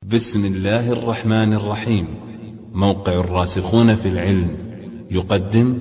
بسم الله الرحمن الرحيم. موقع الراسخون في العلم يقدم.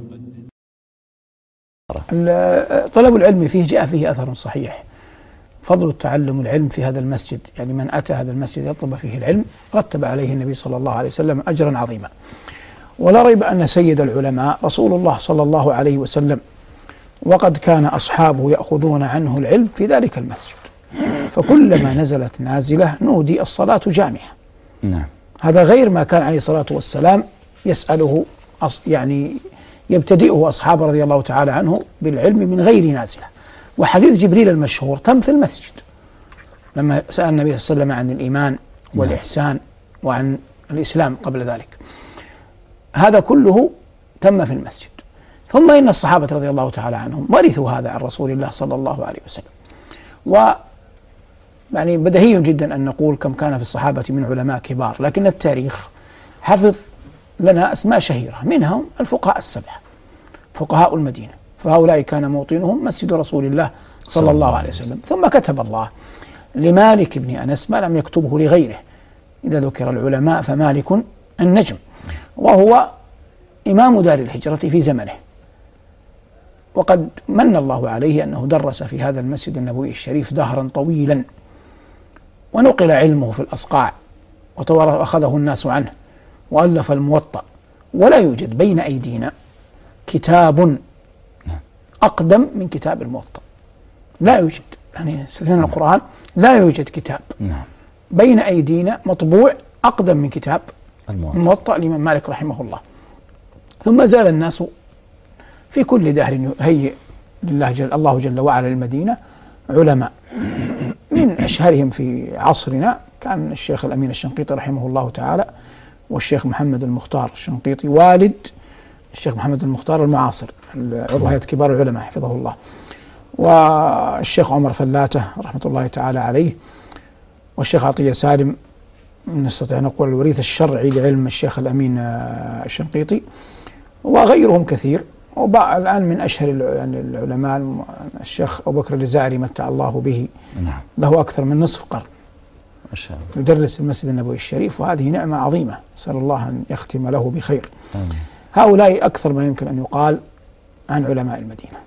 طلب العلم فيه جاء فيه أثر صحيح، فضل تعلم العلم في هذا المسجد، يعني من أتى هذا المسجد يطلب فيه العلم رتب عليه النبي صلى الله عليه وسلم أجرا عظيما. ولا ريب أن سيد العلماء رسول الله صلى الله عليه وسلم، وقد كان أصحابه يأخذون عنه العلم في ذلك المسجد، فكلما نزلت نازلة نودي الصلاة جامعة. نعم. هذا غير ما كان عليه الصلاة والسلام يسأله، يعني يبتدئه أصحاب رضي الله تعالى عنه بالعلم من غير نازلة. وحديث جبريل المشهور تم في المسجد لما سأل النبي صلى الله عليه وسلم عن الإيمان والإحسان وعن الإسلام قبل ذلك، هذا كله تم في المسجد. ثم إن الصحابة رضي الله تعالى عنهم ورثوا هذا عن رسول الله صلى الله عليه وسلم. يعني بديهي جدا أن نقول كم كان في الصحابة من علماء كبار، لكن التاريخ حفظ لنا أسماء شهيرة، منهم الفقهاء السبعة فقهاء المدينة، فهؤلاء كان موطنهم مسجد رسول الله صلى الله عليه وسلم. ثم كتب الله لمالك بن أنس ما لم يكتبه لغيره. إذا ذكر العلماء فمالك النجم، وهو إمام دار الهجرة في زمنه، وقد من الله عليه أنه درس في هذا المسجد النبوي الشريف دهرا طويلا، ونقل علمه في الأصقاع وأخذه الناس عنه، وألف الموطأ. ولا يوجد بين أيدينا كتاب أقدم من كتاب الموطأ، لا يوجد، يعني استثناء القرآن لا يوجد كتاب بين أيدينا مطبوع أقدم من كتاب الموطأ الإمام مالك رحمه الله. ثم زال الناس في كل دهر يهيئ الله جل وعلا للمدينة علماء، من أشهرهم في عصرنا كان الشيخ الأمين الشنقيطي رحمه الله تعالى، والشيخ محمد المختار الشنقيطي والد الشيخ محمد المختار المعاصر عضو هيئة كبار العلماء حفظه الله، والشيخ عمر فلاتة رحمة الله تعالى عليه، والشيخ عطية سالم، نستطيع نقول الوريث الشرعي لعلم الشيخ الأمين الشنقيطي، وغيرهم كثير. والآن من أشهر يعني العلماء الشيخ أبو بكر الجزائري متع الله به، له أكثر من نصف قرن يدرس في المسجد النبوي الشريف، وهذه نعمة عظيمة، نسأل الله أن يختم له بخير. هؤلاء أكثر ما يمكن أن يقال عن علماء المدينة.